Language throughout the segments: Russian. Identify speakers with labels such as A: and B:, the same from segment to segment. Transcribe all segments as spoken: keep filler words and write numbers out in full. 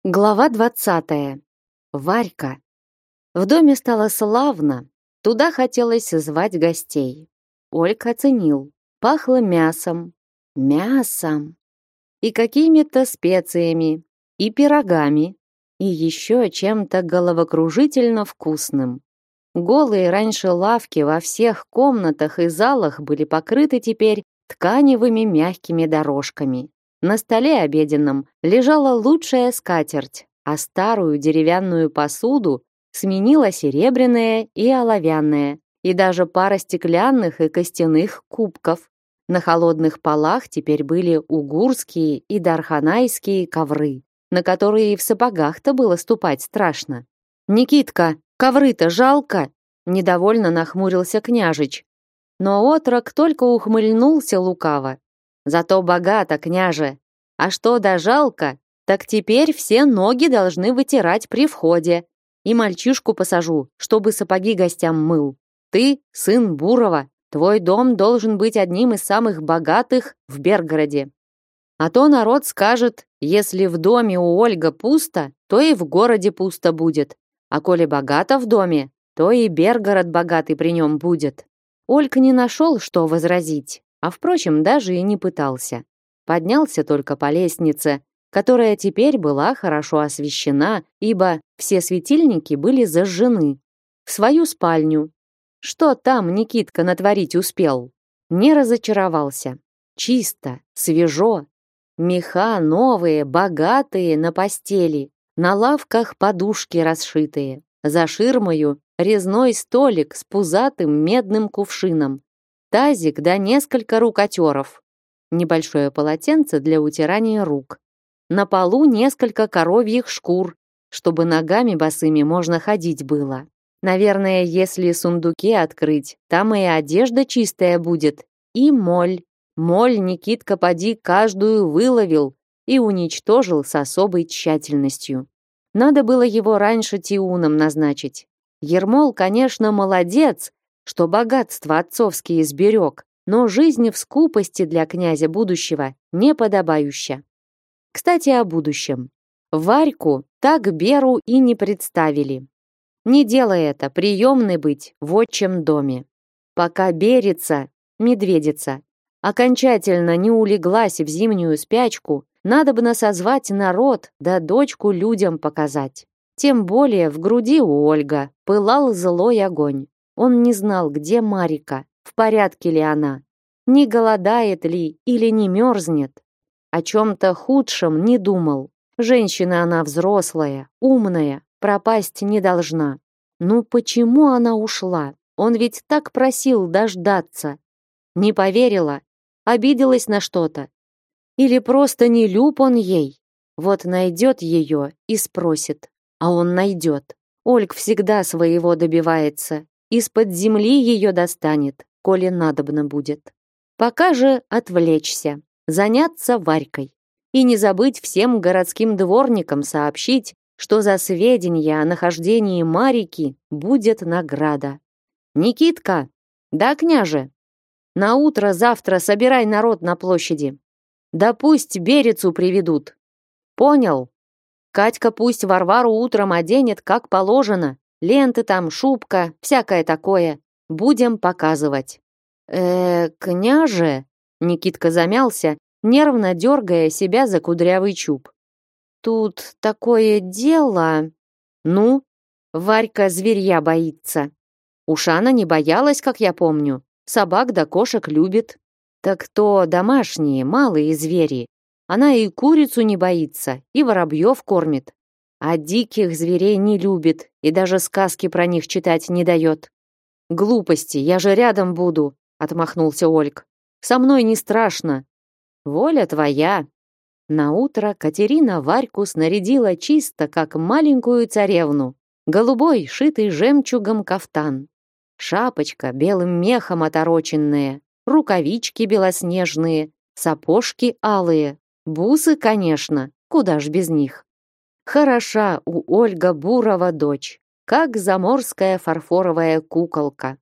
A: Глава двадцатая. Варька. В доме стало славно. Туда хотелось звать гостей. Ольга оценил. Пахло мясом. Мясом. И какими-то специями. И пирогами. И еще чем-то головокружительно вкусным. Голые раньше лавки во всех комнатах и залах были покрыты теперь тканевыми мягкими дорожками. На столе обеденном лежала лучшая скатерть, а старую деревянную посуду сменила серебряная и оловянная, и даже пара стеклянных и костяных кубков. На холодных полах теперь были угурские и дарханайские ковры, на которые и в сапогах-то было ступать страшно. «Никитка, ковры-то жалко!» — недовольно нахмурился княжич. Но отрок только ухмыльнулся лукаво. Зато богато, княже. А что да жалко, так теперь все ноги должны вытирать при входе. И мальчишку посажу, чтобы сапоги гостям мыл. Ты сын Бурова, твой дом должен быть одним из самых богатых в Бергороде. А то народ скажет, если в доме у Ольга пусто, то и в городе пусто будет. А коли богато в доме, то и Бергород богатый при нем будет. Ольга не нашел, что возразить. А, впрочем, даже и не пытался. Поднялся только по лестнице, которая теперь была хорошо освещена, ибо все светильники были зажжены. В свою спальню. Что там Никитка натворить успел? Не разочаровался. Чисто, свежо. Меха новые, богатые на постели. На лавках подушки расшитые. За ширмою резной столик с пузатым медным кувшином. Тазик да несколько рукотеров. Небольшое полотенце для утирания рук. На полу несколько коровьих шкур, чтобы ногами босыми можно ходить было. Наверное, если сундуки открыть, там и одежда чистая будет. И моль. Моль Никитка поди каждую выловил и уничтожил с особой тщательностью. Надо было его раньше тиуном назначить. Ермол, конечно, молодец, что богатство отцовские сберег, но жизнь в скупости для князя будущего неподобающа. Кстати, о будущем. Варьку так Беру и не представили. Не делай это, приемный быть в отчем доме. Пока Берица, медведица, окончательно не улеглась в зимнюю спячку, надобно созвать народ да дочку людям показать. Тем более в груди у Ольга пылал злой огонь. Он не знал, где Марика, в порядке ли она, не голодает ли или не мерзнет. О чем-то худшем не думал. Женщина она взрослая, умная, пропасть не должна. Ну почему она ушла? Он ведь так просил дождаться. Не поверила, обиделась на что-то. Или просто не люб он ей. Вот найдет ее и спросит. А он найдет. Ольг всегда своего добивается. Из-под земли ее достанет, коли надобно будет. Пока же отвлечься, заняться Варькой. И не забыть всем городским дворникам сообщить, что за сведения о нахождении Марики будет награда. «Никитка!» «Да, княже!» «На утро завтра собирай народ на площади. Да пусть Берицу приведут». «Понял. Катька пусть Варвару утром оденет, как положено. Ленты там, шубка, всякое такое. Будем показывать». «Э, княже?» Никитка замялся, нервно дергая себя за кудрявый чуб. «Тут такое дело...» «Ну?» Варька зверья боится. Ушана не боялась, как я помню. Собак да кошек любит. Так то домашние, малые звери. Она и курицу не боится, и воробьев кормит. А диких зверей не любит и даже сказки про них читать не дает. «Глупости, я же рядом буду», — отмахнулся Ольг. «Со мной не страшно». «Воля твоя». Наутро Катерина Варьку снарядила чисто, как маленькую царевну. Голубой, шитый жемчугом кафтан. Шапочка белым мехом отороченная, рукавички белоснежные, сапожки алые, бусы, конечно, куда ж без них. Хороша у Ольга Бурова дочь, как заморская фарфоровая куколка.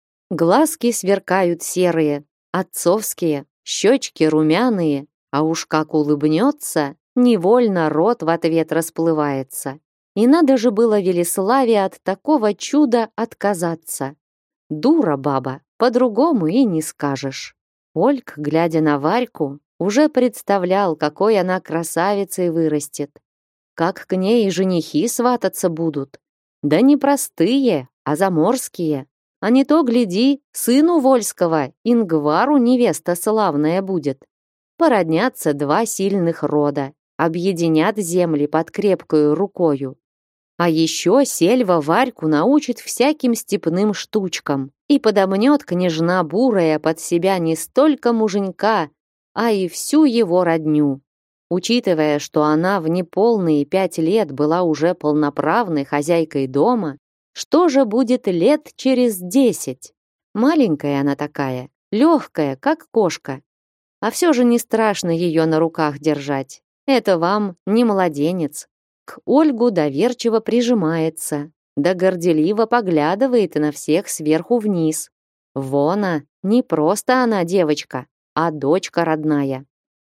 A: Глазки сверкают серые, отцовские, щечки румяные, а уж как улыбнется, Невольно рот в ответ расплывается. И надо же было Велиславе от такого чуда отказаться. Дура баба, по-другому и не скажешь. Ольг, глядя на Варьку, уже представлял, какой она красавицей вырастет. Как к ней и женихи свататься будут. Да не простые, а заморские. А не то, гляди, сыну Вольского, Ингвару невеста славная будет. Породнятся два сильных рода, объединят земли под крепкою рукою. А еще Сельва Варьку научит всяким степным штучкам и подомнет княжна бурая под себя не столько муженька, а и всю его родню. Учитывая, что она в неполные пять лет была уже полноправной хозяйкой дома, что же будет лет через десять? Маленькая она такая, легкая, как кошка. А все же не страшно ее на руках держать. Это вам не младенец. К Ольгу доверчиво прижимается, да горделиво поглядывает на всех сверху вниз. Вона, не просто она девочка, а дочка родная.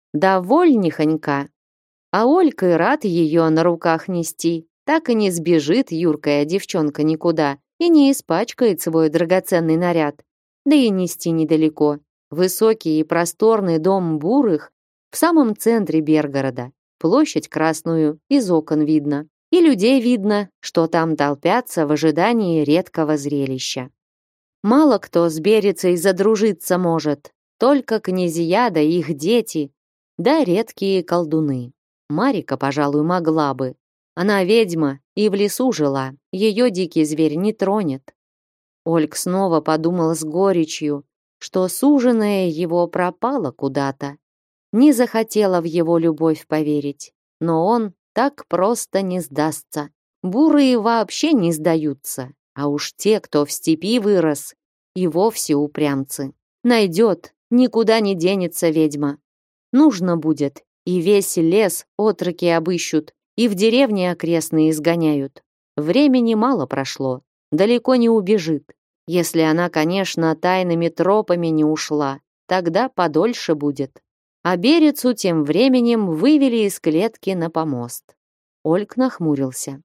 A: Довольнихонька. А Олька и рад ее на руках нести. Так и не сбежит юркая девчонка никуда и не испачкает свой драгоценный наряд. Да и нести недалеко. Высокий и просторный дом Бурых в самом центре Бергорода. Площадь Красную из окон видно. И людей видно, что там толпятся в ожидании редкого зрелища. Мало кто с Берицей задружиться может. Только князья да их дети, да редкие колдуны. Марика, пожалуй, могла бы. Она ведьма и в лесу жила, ее дикий зверь не тронет. Ольг снова подумал с горечью, что суженая его пропала куда-то. Не захотела в его любовь поверить, но он так просто не сдастся. Бурые вообще не сдаются, а уж те, кто в степи вырос, и вовсе упрямцы. Найдет, никуда не денется ведьма. Нужно будет, и весь лес отроки обыщут, и в деревне окрестные изгоняют. Времени мало прошло, далеко не убежит. Если она, конечно, тайными тропами не ушла, тогда подольше будет. А Берицу тем временем вывели из клетки на помост. Ольг нахмурился.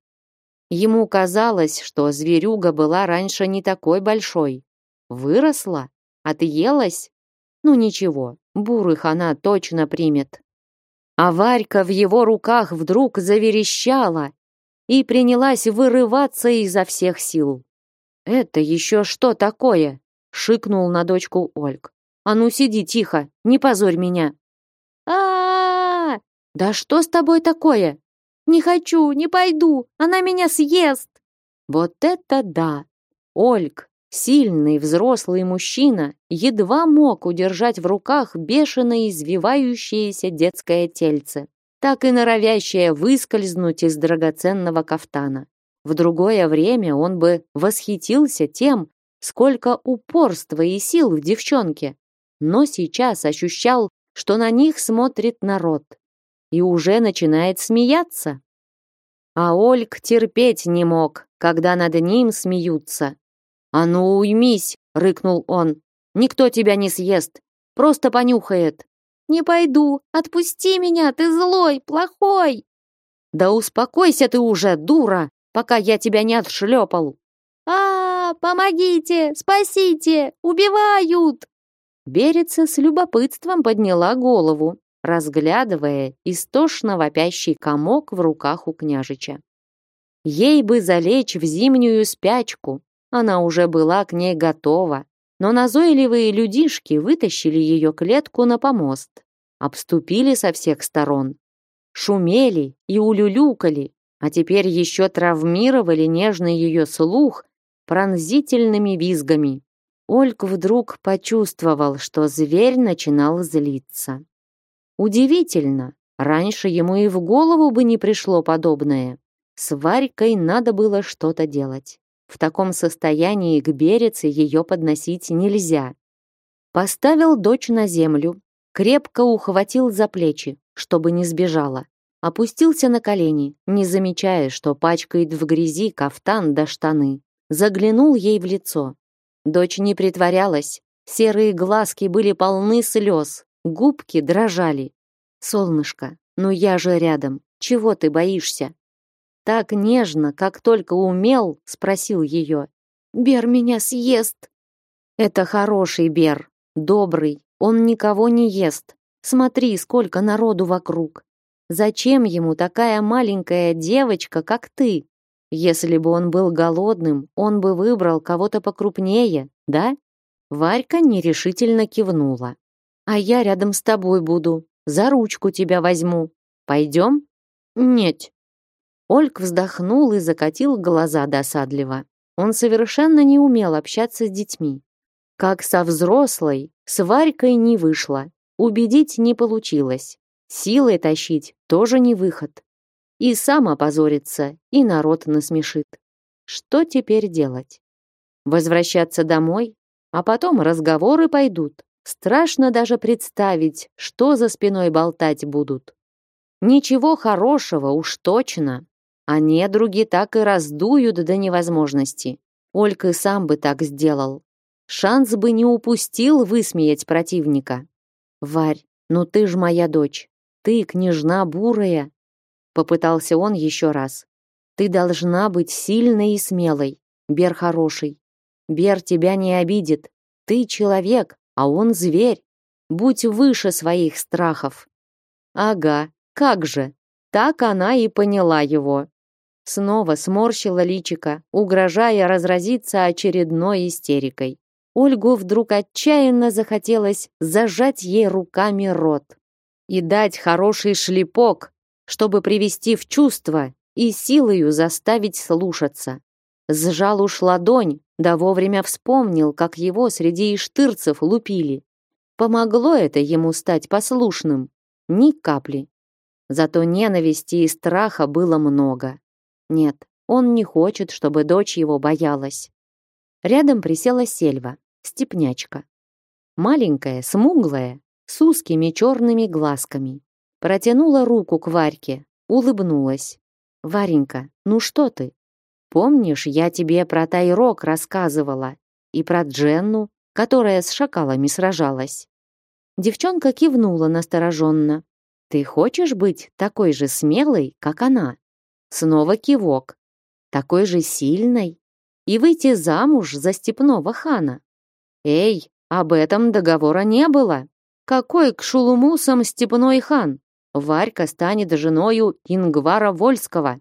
A: Ему казалось, что зверюга была раньше не такой большой. Выросла? Отъелась? Ну ничего, бурых она точно примет. А Варька в его руках вдруг заверещала и принялась вырываться изо всех сил. «Это еще что такое?» — шикнул на дочку Ольг. «А ну сиди тихо, не позорь меня!» а, -а, -а Да что с тобой такое? Не хочу, не пойду, она меня съест!» Вот это да! Ольг, сильный взрослый мужчина, едва мог удержать в руках бешено извивающееся детское тельце, так и норовящее выскользнуть из драгоценного кафтана. В другое время он бы восхитился тем, сколько упорства и сил в девчонке, но сейчас ощущал, что на них смотрит народ и уже начинает смеяться. А Ольг терпеть не мог, когда над ним смеются. «А ну уймись!» — рыкнул он. «Никто тебя не съест, просто понюхает». «Не пойду, отпусти меня, ты злой, плохой!» «Да успокойся ты уже, дура, пока я тебя не отшлепал!» «А, помогите, спасите, убивают!» Берица с любопытством подняла голову, разглядывая истошно вопящий комок в руках у княжича. Ей бы залечь в зимнюю спячку, она уже была к ней готова, но назойливые людишки вытащили ее клетку на помост, обступили со всех сторон, шумели и улюлюкали, а теперь еще травмировали нежный ее слух пронзительными визгами. Ольг вдруг почувствовал, что зверь начинал злиться. Удивительно, раньше ему и в голову бы не пришло подобное. С Варькой надо было что-то делать. В таком состоянии к Берице ее подносить нельзя. Поставил дочь на землю, крепко ухватил за плечи, чтобы не сбежала. Опустился на колени, не замечая, что пачкает в грязи кафтан до штаны. Заглянул ей в лицо. Дочь не притворялась. Серые глазки были полны слез, губки дрожали. «Солнышко, Ну я же рядом, чего ты боишься? Так нежно, как только умел, спросил ее. Бер меня съест. Это хороший Бер, добрый, он никого не ест. Смотри, сколько народу вокруг. Зачем ему такая маленькая девочка, как ты? Если бы он был голодным, он бы выбрал кого-то покрупнее, да? Варька нерешительно кивнула. А я рядом с тобой буду, за ручку тебя возьму. Пойдем? Нет. Ольг вздохнул и закатил глаза досадливо. Он совершенно не умел общаться с детьми. Как со взрослой, с Варькой не вышло. Убедить не получилось. Силой тащить тоже не выход. И сам опозорится, и народ насмешит. Что теперь делать? Возвращаться домой? А потом разговоры пойдут. Страшно даже представить, что за спиной болтать будут. Ничего хорошего уж точно. А недруги так и раздуют до невозможности. Ольг и сам бы так сделал. Шанс бы не упустил высмеять противника. Варь, ну ты ж моя дочь. Ты княжна бурая. Попытался он еще раз. Ты должна быть сильной и смелой. Бер хороший. Бер тебя не обидит. Ты человек, а он зверь. Будь выше своих страхов. Ага, как же. Так она и поняла его. Снова сморщила личико, угрожая разразиться очередной истерикой. Ольгу вдруг отчаянно захотелось зажать ей руками рот и дать хороший шлепок, чтобы привести в чувство и силою заставить слушаться. Сжал уж ладонь, да вовремя вспомнил, как его среди иштырцев лупили. Помогло это ему стать послушным? Ни капли. Зато ненависти и страха было много. Нет, он не хочет, чтобы дочь его боялась. Рядом присела Сельва, степнячка. Маленькая, смуглая, с узкими черными глазками. Протянула руку к Варьке, улыбнулась. «Варенька, ну что ты? Помнишь, я тебе про Тайрок рассказывала? И про Дженну, которая с шакалами сражалась?» Девчонка кивнула настороженно. «Ты хочешь быть такой же смелой, как она?» Снова кивок. «Такой же сильной? И выйти замуж за степного хана?» «Эй, об этом договора не было. Какой к шулумусам степной хан? Варька станет женою Ингвара Вольского».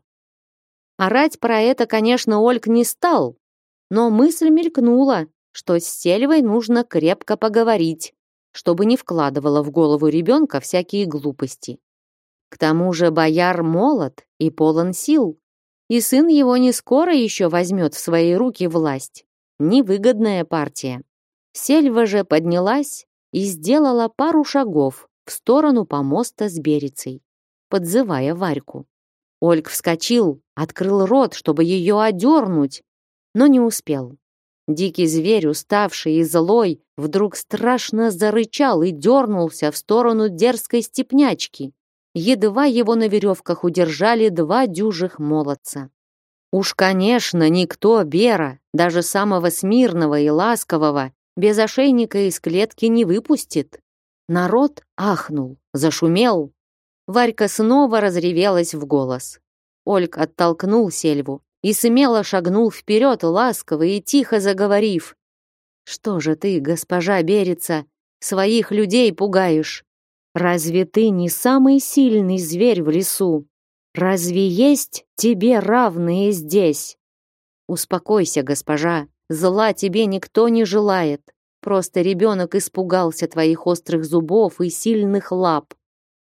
A: Орать про это, конечно, Ольг не стал, но мысль мелькнула, что с Сельвой нужно крепко поговорить, чтобы не вкладывала в голову ребенка всякие глупости. К тому же бояр молод и полон сил, и сын его не скоро еще возьмет в свои руки власть. Невыгодная партия. Сельва же поднялась и сделала пару шагов в сторону помоста с Берицей, подзывая Варьку. Ольг вскочил, открыл рот, чтобы ее одернуть, но не успел. Дикий зверь, уставший и злой, вдруг страшно зарычал и дернулся в сторону дерзкой степнячки. Едва его на веревках удержали два дюжих молодца. Уж, конечно, никто Бера, даже самого смирного и ласкового, без ошейника из клетки не выпустит. Народ ахнул, зашумел. Варька снова разревелась в голос. Ольг оттолкнул Сельву и смело шагнул вперед, ласково и тихо заговорив. «Что же ты, госпожа Берица, своих людей пугаешь? Разве ты не самый сильный зверь в лесу? Разве есть тебе равные здесь? Успокойся, госпожа, зла тебе никто не желает. Просто ребенок испугался твоих острых зубов и сильных лап.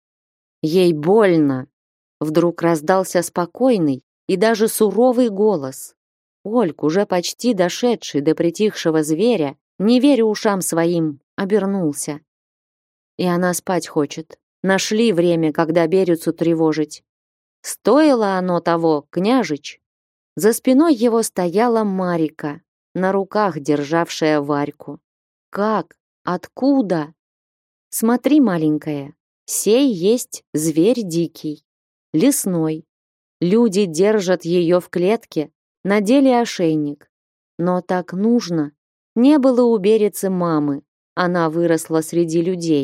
A: Ей больно!» Вдруг раздался спокойный и даже суровый голос. Ольг, уже почти дошедший до притихшего зверя, не веря ушам своим, обернулся. И она спать хочет. Нашли время, когда Берицу тревожить. Стоило оно того, княжич. За спиной его стояла Марика, на руках державшая Варьку. Как? Откуда? Смотри, маленькая, сей есть зверь дикий, лесной. Люди держат ее в клетке, надели ошейник. Но так нужно. Не было у Берицы мамы. Она выросла среди людей.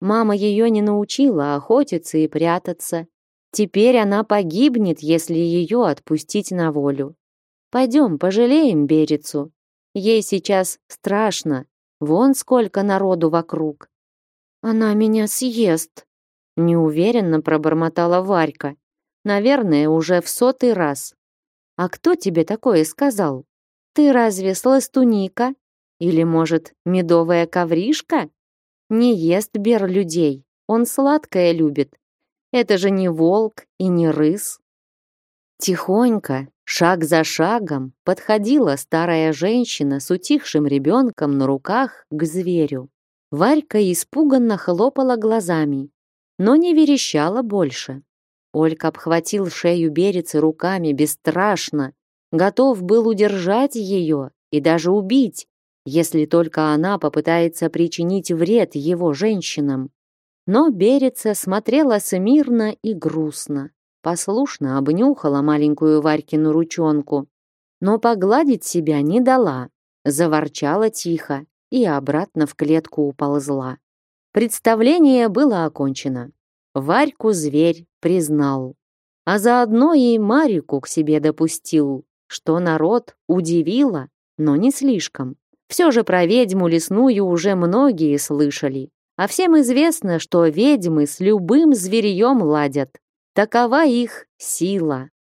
A: Мама ее не научила охотиться и прятаться. Теперь она погибнет, если ее отпустить на волю. Пойдем, пожалеем Берицу. Ей сейчас страшно. Вон сколько народу вокруг. Она меня съест, неуверенно пробормотала Варька. Наверное, уже в сотый раз. А кто тебе такое сказал? Ты разве сластуника? Или, может, медовая ковришка? Не ест Бер людей, он сладкое любит. Это же не волк и не рысь. Тихонько, шаг за шагом, подходила старая женщина с утихшим ребенком на руках к зверю. Варька испуганно хлопала глазами, но не верещала больше. Олька обхватил шею Берицы руками бесстрашно, готов был удержать ее и даже убить, если только она попытается причинить вред его женщинам. Но Берица смотрела смирно и грустно, послушно обнюхала маленькую Варькину ручонку, но погладить себя не дала, заворчала тихо и обратно в клетку уползла. Представление было окончено. Варьку зверь признал, а заодно и Марику к себе допустил, что народ удивило, но не слишком. Все же про ведьму лесную уже многие слышали, а всем известно, что ведьмы с любым зверьем ладят. Такова их сила.